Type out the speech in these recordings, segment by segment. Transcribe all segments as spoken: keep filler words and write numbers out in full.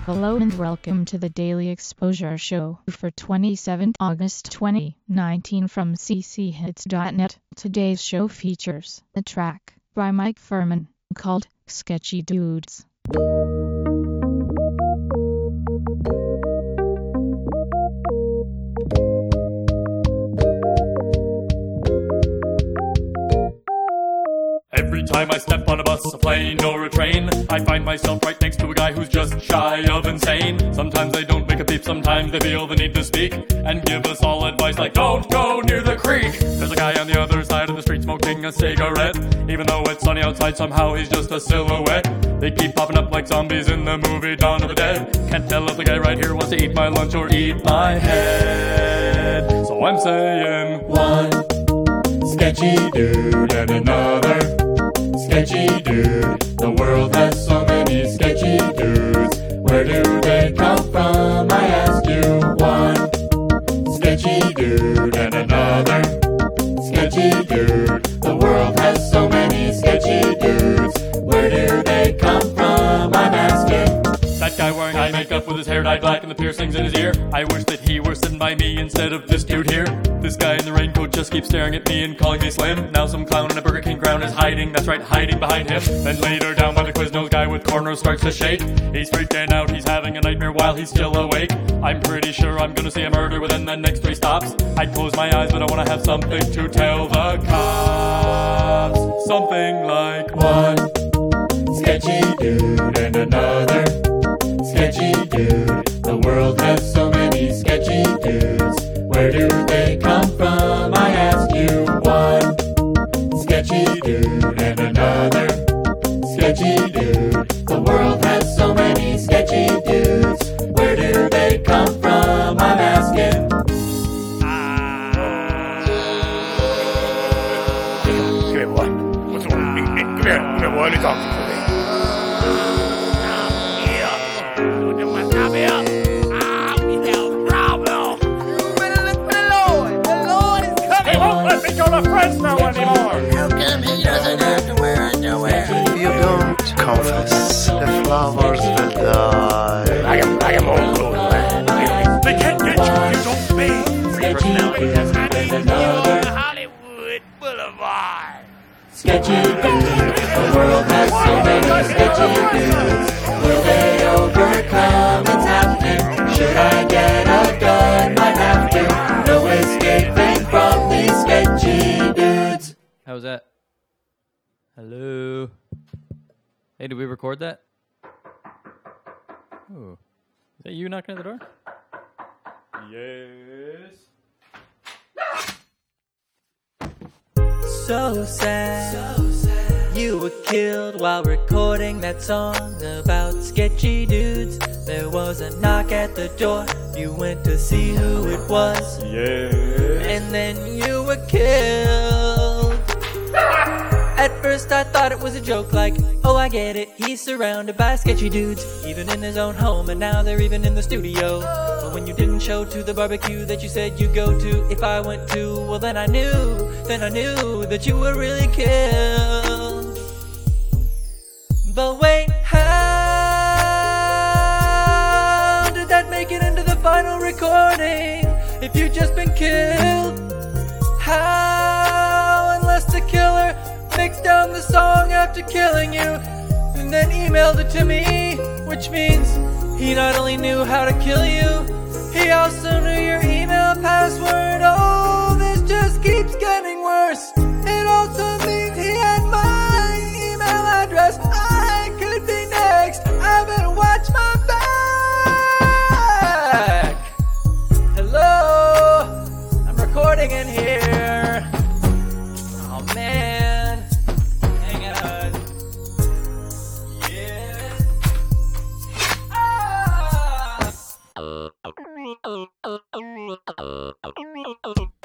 Hello and welcome to the Daily Exposure Show for twenty-seventh August twenty nineteen from c c hits dot net. Today's show features a track by Mike Furman called Sketchy Dudes. Every time I step on a bus, a plane, or a train, I find myself right next to a guy who's just shy of insane. Sometimes they don't make a peep, sometimes they feel the need to speak and give us all advice like, don't go near the creek. There's a guy on the other side of the street smoking a cigarette. Even though it's sunny outside, somehow he's just a silhouette. They keep popping up like zombies in the movie Dawn of the Dead. Can't tell if the guy right here wants to eat my lunch or eat my head. So I'm saying, one sketchy dude and another sketchy dude. The world has so many sketchy dudes. Where do they come from, I ask you? One sketchy dude and another sketchy dude. The world has so many sketchy dudes. Where do they come from, I'm asking. That guy wearing eye makeup with his hair dyed black and the piercings in his ear. I wish that he were sitting by me instead of this dude here. This guy in the raincoat just keeps staring at me and calling me slim. Now some clown in a Burger King crown is hiding, that's right, hiding behind him. Then later down by the Quiznos guy with cornrows starts to shake. He's freaking out, he's having a nightmare while he's still awake. I'm pretty sure I'm gonna see a murder within the next three stops. I'd close my eyes but I wanna have something to tell the cops. Something like, one sketchy dude and another sketchy dude. The world has so many sketchy dudes. Where do they come from, I ask you? One sketchy dude and another sketchy dude. The world has so many sketchy dudes. Where do they come from, I'm asking. Come here, boy. What's wrong? Come here, come here, boy. Let me talk to you. Not friends now anymore. How come he doesn't have to wear underwear? If you don't confess, the flowers will die. I am, I am old school, man. They can't get you if you don't bathe. Personality has another Hollywood Boulevard. Sketchy dudes, the world has so many sketchy dudes. Will they overcome? It's happening. Should I get a gun? Might have to. No escaping from these sketchy dudes. How's that? Hello? Hey, did we record that? Oh. Is that you knocking at the door? Yes. So sad. So sad. You were killed while recording that song about sketchy dudes. There was a knock at the door. You went to see who it was. Yes. And then you were killed. At first I thought it was a joke, like, oh I get it, he's surrounded by sketchy dudes, even in his own home, and now they're even in the studio. But when you didn't show to the barbecue that you said you go to, if I went to, well then I knew, then I knew that you were really killed. But wait, how did that make it into the final recording if you'd just been killed? How, unless the killer mixed down the song after killing you and then emailed it to me, which means he not only knew how to kill you, he also knew your email password. Oh, this just keeps getting worse. It also means he had my email address. I could be next. I better watch my back. Hello, I'm recording in here. Oh man, hang on. Yeah. Ah.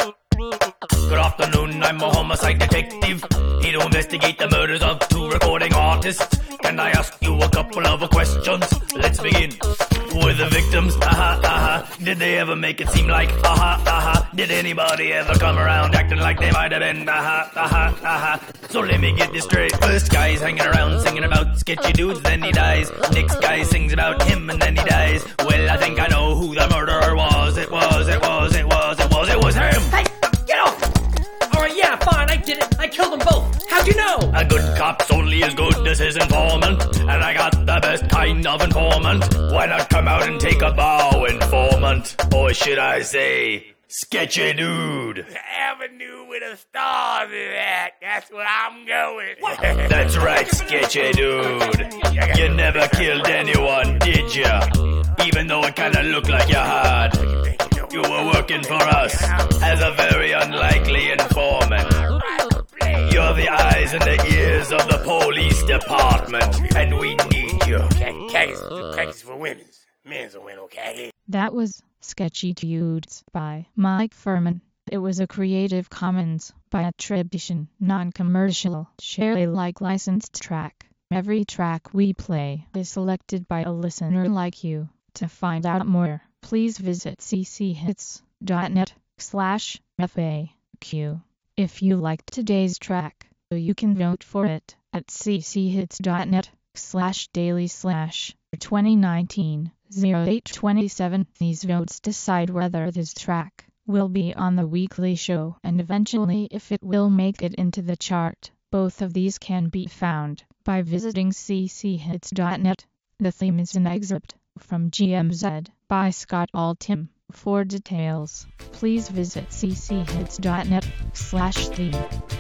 detective here to investigate the murders of two recording artists. Can I ask you a couple of questions? Let's begin. Were the victims, aha, aha, did they ever make it seem like, aha, aha, did anybody ever come around acting like they might have been, aha, aha, aha? So let me get this straight. First guy's hanging around singing about sketchy dudes, then he dies. Next guy sings about him and then he dies. Well, I think I know who the murderer was. It was, it was, it was, it was, it was him. Hey, get off! Alright, yeah, fine, I did it. I killed them both. How'd you know? A good cop's only as good as his informant, and I got the best kind of informant. Why not come out and take a bow, informant? Or should I say, sketchy dude? Avenue with a star in that. That's where I'm going. That's right, sketchy dude. You never killed anyone, did ya? Even though it kinda looked like you had. You were working for us as a very unlikely informant. You're the eyes and the ears of the police department, and we need you. Khakis, khakis for women's. Men's will win, okay? That was Sketchy Dudes by Mike Furman. It was a Creative Commons by attribution, non-commercial, share Alike licensed track. Every track we play is selected by a listener like you. To find out more, please visit cchits.net slash FAQ. If you liked today's track, you can vote for it at cchits.net slash daily slash 2019 08 27. These votes decide whether this track will be on the weekly show and eventually if it will make it into the chart. Both of these can be found by visiting cchits.net. The theme is an excerpt from G M Z by Scott Altham. For details, please visit cchits.net slash theme.